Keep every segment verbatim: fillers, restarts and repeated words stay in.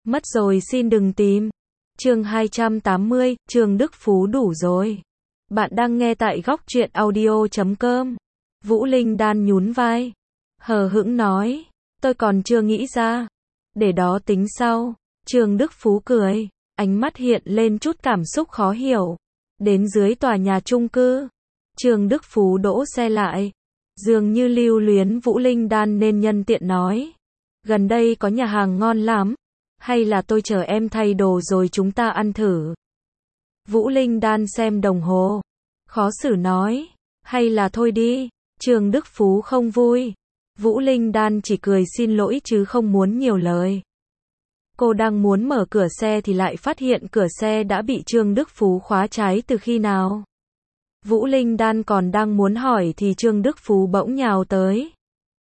Mất rồi xin đừng tìm. Chương hai trăm tám mươi, Trương Đức Phú đủ rồi. Bạn đang nghe tại góc truyện audio chấm com. Vũ Linh Đan nhún vai, hờ hững nói, tôi còn chưa nghĩ ra. Để đó tính sau. Trương Đức Phú cười, ánh mắt hiện lên chút cảm xúc khó hiểu. Đến dưới tòa nhà chung cư, Trương Đức Phú đỗ xe lại. Dường như lưu luyến Vũ Linh Đan nên nhân tiện nói, gần đây có nhà hàng ngon lắm. Hay là tôi chờ em thay đồ rồi chúng ta ăn thử. Vũ Linh Đan xem đồng hồ, khó xử nói, hay là thôi đi. Trương Đức Phú không vui. Vũ Linh Đan chỉ cười xin lỗi chứ không muốn nhiều lời. Cô đang muốn mở cửa xe thì lại phát hiện cửa xe đã bị Trương Đức Phú khóa trái từ khi nào. Vũ Linh Đan còn đang muốn hỏi thì Trương Đức Phú bỗng nhào tới,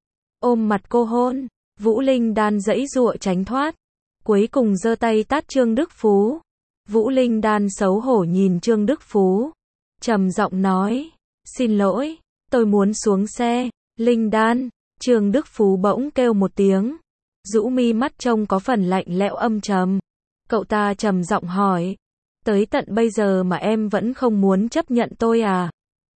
ôm mặt cô hôn. Vũ Linh Đan giãy giụa tránh thoát, cuối cùng giơ tay tát Trương Đức Phú. Vũ Linh Đan xấu hổ nhìn Trương Đức Phú, trầm giọng nói, xin lỗi, tôi muốn xuống xe. Linh Đan. Trương Đức Phú bỗng kêu một tiếng, rũ mi mắt trông có phần lạnh lẽo âm trầm. Cậu ta trầm giọng hỏi, tới tận bây giờ mà em vẫn không muốn chấp nhận tôi à?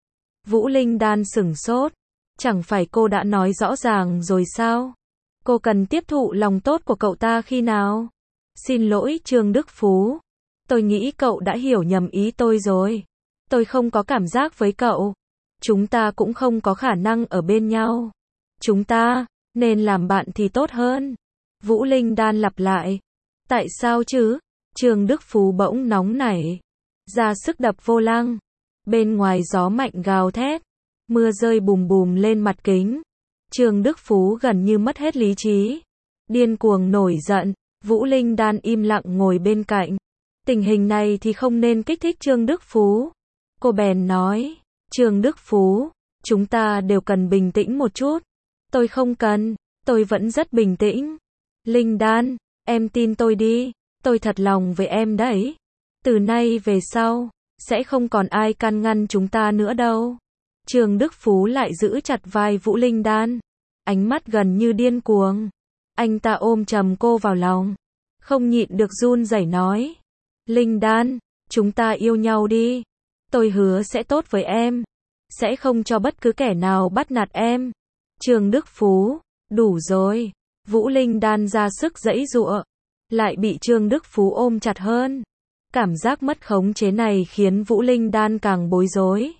Vũ Linh Đan sửng sốt, chẳng phải cô đã nói rõ ràng rồi sao? Cô cần tiếp thụ lòng tốt của cậu ta khi nào? Xin lỗi Trương Đức Phú, tôi nghĩ cậu đã hiểu nhầm ý tôi rồi. Tôi không có cảm giác với cậu. Chúng ta cũng không có khả năng ở bên nhau. Chúng ta nên làm bạn thì tốt hơn. Vũ Linh Đan lặp lại. Tại sao chứ? Trương Đức Phú bỗng nóng nảy, ra sức đập vô lăng. Bên ngoài gió mạnh gào thét, mưa rơi bùm bùm lên mặt kính. Trương Đức Phú gần như mất hết lý trí, điên cuồng nổi giận. Vũ Linh Đan im lặng ngồi bên cạnh. Tình hình này thì không nên kích thích Trương Đức Phú. Cô bèn nói, Trương Đức Phú, chúng ta đều cần bình tĩnh một chút. Tôi không cần, tôi vẫn rất bình tĩnh. Linh Đan, em tin tôi đi, tôi thật lòng với em đấy. Từ nay về sau, sẽ không còn ai can ngăn chúng ta nữa đâu. Trương Đức Phú lại giữ chặt vai Vũ Linh Đan, ánh mắt gần như điên cuồng. Anh ta ôm chầm cô vào lòng, không nhịn được run rẩy nói, Linh Đan, chúng ta yêu nhau đi. Tôi hứa sẽ tốt với em, sẽ không cho bất cứ kẻ nào bắt nạt em. Trương Đức Phú, đủ rồi. Vũ Linh Đan ra sức giãy giụa, lại bị Trương Đức Phú ôm chặt hơn. Cảm giác mất khống chế này khiến Vũ Linh Đan càng bối rối.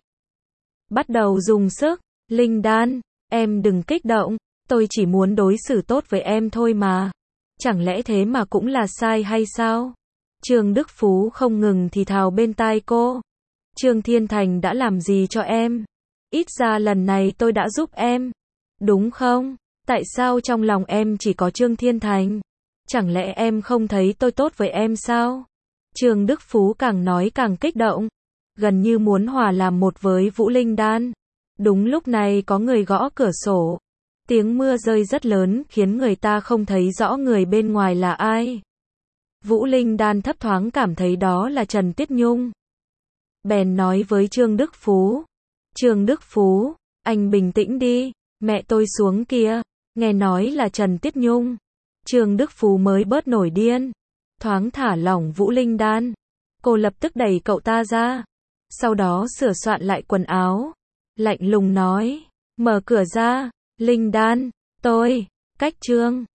Bắt đầu dùng sức. Linh Đan, em đừng kích động, tôi chỉ muốn đối xử tốt với em thôi mà. Chẳng lẽ thế mà cũng là sai hay sao? Trương Đức Phú không ngừng thì thào bên tai cô. Trương Thiên Thành đã làm gì cho em? Ít ra lần này tôi đã giúp em, đúng không? Tại sao trong lòng em chỉ có Trương Thiên Thành? Chẳng lẽ em không thấy tôi tốt với em sao? Trương Đức Phú càng nói càng kích động, gần như muốn hòa làm một với Vũ Linh Đan. Đúng lúc này có người gõ cửa sổ. Tiếng mưa rơi rất lớn khiến người ta không thấy rõ người bên ngoài là ai. Vũ Linh Đan thấp thoáng cảm thấy đó là Trần Tiết Nhung. Bèn nói với Trương Đức Phú, Trương Đức Phú, anh bình tĩnh đi, mẹ tôi xuống kia. Nghe nói là Trần Tiết Nhung, Trương Đức Phú mới bớt nổi điên, thoáng thả lỏng Vũ Linh Đan. Cô lập tức đẩy cậu ta ra, sau đó sửa soạn lại quần áo, lạnh lùng nói, mở cửa ra. Linh Đan, tôi, cách Trương